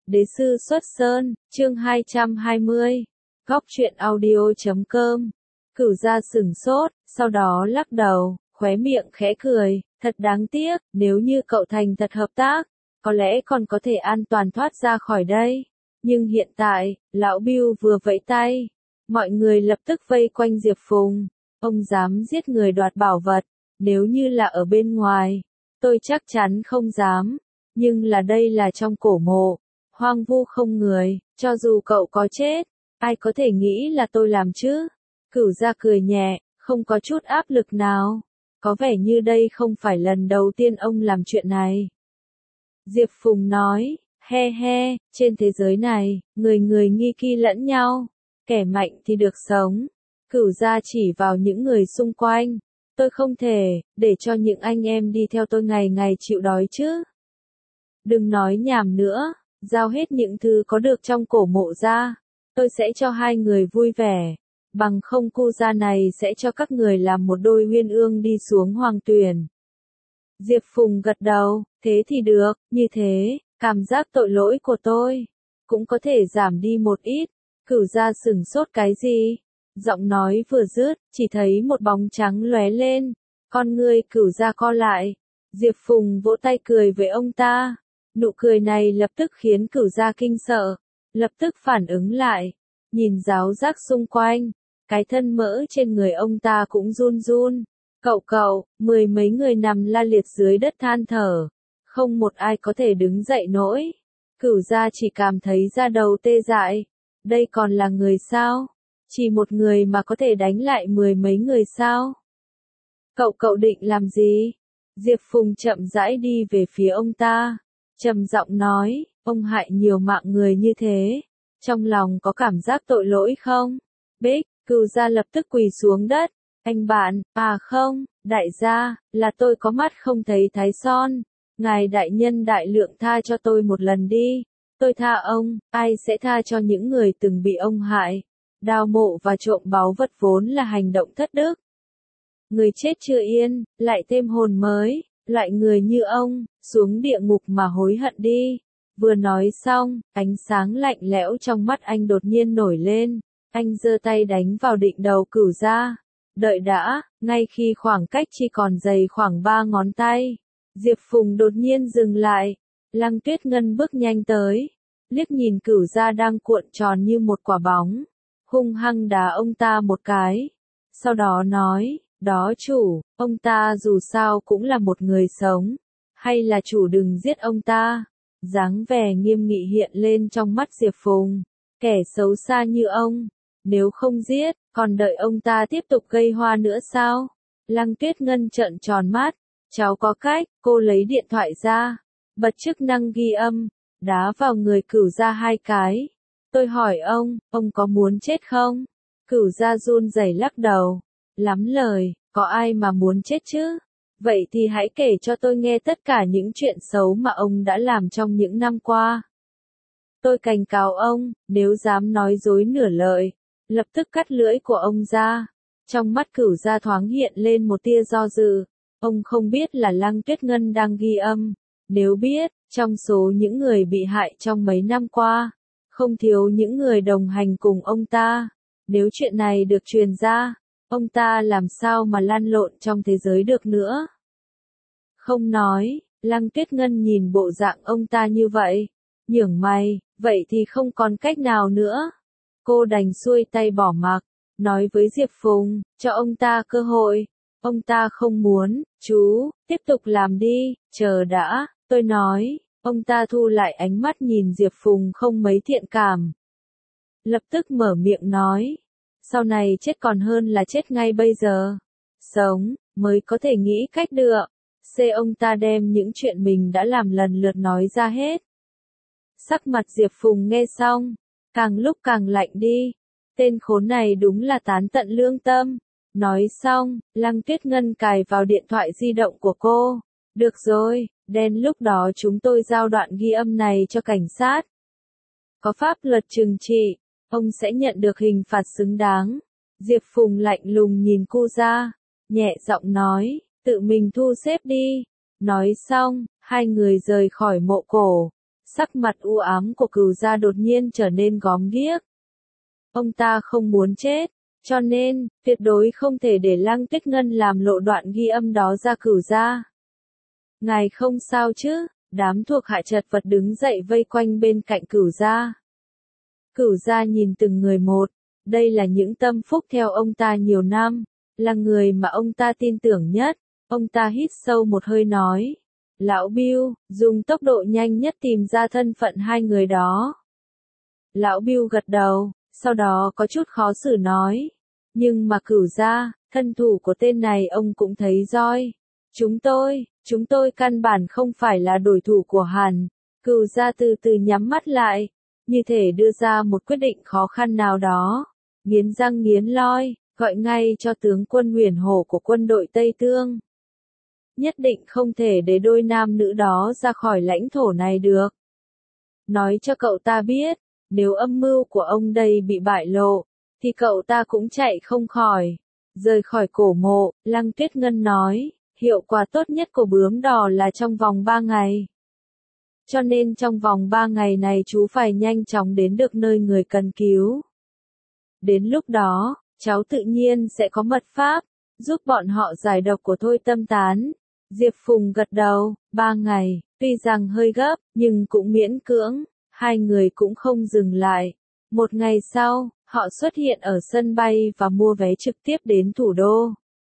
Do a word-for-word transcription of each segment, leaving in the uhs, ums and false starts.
Đế sư xuất sơn, chương hai trăm hai mươi. Góc truyện audio chấm com. Cửu gia sửng sốt, sau đó lắc đầu, khóe miệng khẽ cười, thật đáng tiếc, nếu như cậu thành thật hợp tác, có lẽ còn có thể an toàn thoát ra khỏi đây. Nhưng hiện tại, lão Bưu vừa vẫy tay, mọi người lập tức vây quanh Diệp Phùng. Ông dám giết người đoạt bảo vật, nếu như là ở bên ngoài, tôi chắc chắn không dám, nhưng là đây là trong cổ mộ, hoang vu không người, cho dù cậu có chết, ai có thể nghĩ là tôi làm chứ? Cửu gia cười nhẹ, không có chút áp lực nào, có vẻ như đây không phải lần đầu tiên ông làm chuyện này. Diệp Phùng nói, he he, trên thế giới này, người người nghi kỳ lẫn nhau, kẻ mạnh thì được sống. Cửu gia chỉ vào những người xung quanh, tôi không thể, để cho những anh em đi theo tôi ngày ngày chịu đói chứ. Đừng nói nhảm nữa, giao hết những thứ có được trong cổ mộ ra, tôi sẽ cho hai người vui vẻ, bằng không cu gia này sẽ cho các người làm một đôi uyên ương đi xuống hoàng tuyển. Diệp Phùng gật đầu, thế thì được, như thế, cảm giác tội lỗi của tôi cũng có thể giảm đi một ít. Cửu gia sửng sốt cái gì? Giọng nói vừa dứt, chỉ thấy một bóng trắng lóe lên, con ngươi Cửu gia co lại. Diệp Phùng vỗ tay cười với ông ta, nụ cười này lập tức khiến Cửu gia kinh sợ, lập tức phản ứng lại, nhìn giáo giác xung quanh, cái thân mỡ trên người ông ta cũng run run. Cậu cậu, mười mấy người nằm la liệt dưới đất than thở, không một ai có thể đứng dậy nổi. Cửu gia chỉ cảm thấy da đầu tê dại, đây còn là người sao? Chỉ một người mà có thể đánh lại mười mấy người sao? Cậu cậu định làm gì? Diệp Phùng chậm rãi đi về phía ông ta, trầm giọng nói, ông hại nhiều mạng người như thế, trong lòng có cảm giác tội lỗi không? Bích, Cửu gia lập tức quỳ xuống đất, anh bạn, à không, đại gia, là tôi có mắt không thấy thái son, ngài đại nhân đại lượng tha cho tôi một lần đi, tôi tha ông, ai sẽ tha cho những người từng bị ông hại? Đào mộ và trộm báu vật vốn là hành động thất đức. Người chết chưa yên, lại thêm hồn mới, loại người như ông, xuống địa ngục mà hối hận đi. Vừa nói xong, ánh sáng lạnh lẽo trong mắt anh đột nhiên nổi lên, anh giơ tay đánh vào định đầu Cửu gia. Đợi đã, ngay khi khoảng cách chỉ còn dày khoảng ba ngón tay, Diệp Phùng đột nhiên dừng lại, Lăng Tuyết Ngân bước nhanh tới, liếc nhìn Cửu gia đang cuộn tròn như một quả bóng, hung hăng đá ông ta một cái, sau đó nói, đó chủ, ông ta dù sao cũng là một người sống, hay là chủ đừng giết ông ta. Dáng vẻ nghiêm nghị hiện lên trong mắt Diệp Phùng, kẻ xấu xa như ông, nếu không giết, còn đợi ông ta tiếp tục gây hoa nữa sao? Lăng Tuyết Ngân trợn tròn mắt, cháu có cách, cô lấy điện thoại ra, bật chức năng ghi âm, đá vào người Cửu gia hai cái. Tôi hỏi ông, ông có muốn chết không? Cửu gia run rẩy lắc đầu, lắm lời, có ai mà muốn chết chứ? Vậy thì hãy kể cho tôi nghe tất cả những chuyện xấu mà ông đã làm trong những năm qua. Tôi cảnh cáo ông, nếu dám nói dối nửa lời, lập tức cắt lưỡi của ông ra. Trong mắt Cửu gia thoáng hiện lên một tia do dự, ông không biết là Lăng Tuyết Ngân đang ghi âm, nếu biết, trong số những người bị hại trong mấy năm qua, không thiếu những người đồng hành cùng ông ta, nếu chuyện này được truyền ra, ông ta làm sao mà lăn lộn trong thế giới được nữa. Không nói, Lăng Tuyết Ngân nhìn bộ dạng ông ta như vậy, nhướng mày, vậy thì không còn cách nào nữa. Cô đành xuôi tay bỏ mặc, nói với Diệp Phùng, cho ông ta cơ hội. Ông ta không muốn, chú, tiếp tục làm đi, chờ đã, tôi nói. Ông ta thu lại ánh mắt nhìn Diệp Phùng không mấy thiện cảm. Lập tức mở miệng nói, sau này chết còn hơn là chết ngay bây giờ. Sống, mới có thể nghĩ cách được. C ông ta đem những chuyện mình đã làm lần lượt nói ra hết. Sắc mặt Diệp Phùng nghe xong, càng lúc càng lạnh đi. Tên khốn này đúng là tán tận lương tâm. Nói xong, Lăng Tuyết Ngân cài vào điện thoại di động của cô. Được rồi, đến lúc đó chúng tôi giao đoạn ghi âm này cho cảnh sát. Có pháp luật trừng trị, ông sẽ nhận được hình phạt xứng đáng. Diệp Phùng lạnh lùng nhìn cô ra, nhẹ giọng nói, tự mình thu xếp đi. Nói xong, hai người rời khỏi mộ cổ. Sắc mặt u ám của Cửu gia đột nhiên trở nên gớm ghiếc. Ông ta không muốn chết, cho nên, tuyệt đối không thể để Lăng Tuyết Ngân làm lộ đoạn ghi âm đó ra Cửu gia. Ngài không sao chứ? Đám thuộc hạ chật vật đứng dậy vây quanh bên cạnh Cửu gia. Cửu gia nhìn từng người một, đây là những tâm phúc theo ông ta nhiều năm, là người mà ông ta tin tưởng nhất. Ông ta hít sâu một hơi nói, Lão Bưu, dùng tốc độ nhanh nhất tìm ra thân phận hai người đó. Lão Bưu gật đầu, sau đó có chút khó xử nói, nhưng mà Cửu gia, thân thủ của tên này ông cũng thấy roi. Chúng tôi, chúng tôi căn bản không phải là đối thủ của hắn. Cửu gia từ từ nhắm mắt lại, như thể đưa ra một quyết định khó khăn nào đó. Nghiến răng nghiến loi, gọi ngay cho tướng quân Huyền Hổ của quân đội Tây Tương. Nhất định không thể để đôi nam nữ đó ra khỏi lãnh thổ này được. Nói cho cậu ta biết, nếu âm mưu của ông đây bị bại lộ, thì cậu ta cũng chạy không khỏi. Rời khỏi cổ mộ, Lăng Tuyết Ngân nói, hiệu quả tốt nhất của bướm đỏ là trong vòng ba ngày. Cho nên trong vòng ba ngày này chú phải nhanh chóng đến được nơi người cần cứu. Đến lúc đó, cháu tự nhiên sẽ có mật pháp, giúp bọn họ giải độc của Thôi Tâm Tán. Diệp Phùng gật đầu, ba ngày, tuy rằng hơi gấp, nhưng cũng miễn cưỡng, hai người cũng không dừng lại. Một ngày sau, họ xuất hiện ở sân bay và mua vé trực tiếp đến thủ đô.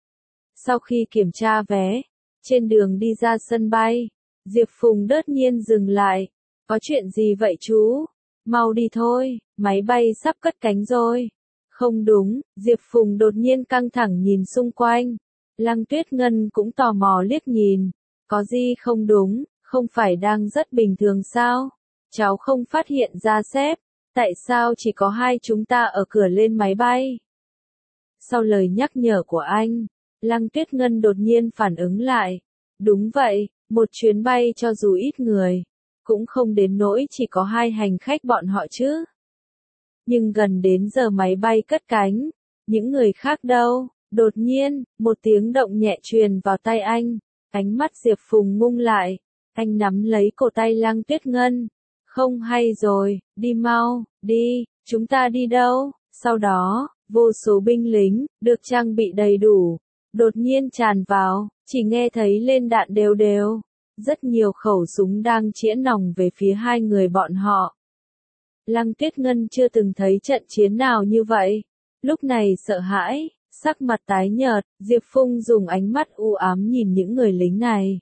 Sau khi kiểm tra vé, trên đường đi ra sân bay, Diệp Phùng đột nhiên dừng lại. Có chuyện gì vậy chú? Mau đi thôi, máy bay sắp cất cánh rồi. Không đúng, Diệp Phùng đột nhiên căng thẳng nhìn xung quanh. Lăng Tuyết Ngân cũng tò mò liếc nhìn. Có gì không đúng, không phải đang rất bình thường sao? Cháu không phát hiện ra sếp, tại sao chỉ có hai chúng ta ở cửa lên máy bay? Sau lời nhắc nhở của anh, Lăng Tuyết Ngân đột nhiên phản ứng lại. Đúng vậy, một chuyến bay cho dù ít người, cũng không đến nỗi chỉ có hai hành khách bọn họ chứ. Nhưng gần đến giờ máy bay cất cánh, những người khác đâu? Đột nhiên, một tiếng động nhẹ truyền vào tai anh, ánh mắt Diệp Phùng ngưng lại, anh nắm lấy cổ tay Lăng Tuyết Ngân. Không hay rồi, đi mau, đi, chúng ta đi đâu? Sau đó, vô số binh lính, được trang bị đầy đủ, đột nhiên tràn vào, chỉ nghe thấy lên đạn đều đều. Rất nhiều khẩu súng đang chĩa nòng về phía hai người bọn họ. Lăng Tuyết Ngân chưa từng thấy trận chiến nào như vậy. Lúc này sợ hãi, sắc mặt tái nhợt, Diệp Phùng dùng ánh mắt u ám nhìn những người lính này.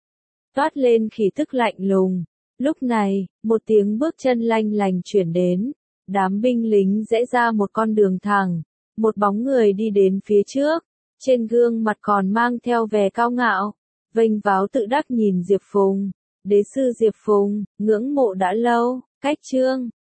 Toát lên khí tức lạnh lùng. Lúc này, một tiếng bước chân lanh lành chuyển đến. Đám binh lính rẽ ra một con đường thẳng. Một bóng người đi đến phía trước. Trên gương mặt còn mang theo vẻ cao ngạo. Vênh váo tự đắc nhìn Diệp Phùng. Đế sư Diệp Phùng, ngưỡng mộ đã lâu. Cách chương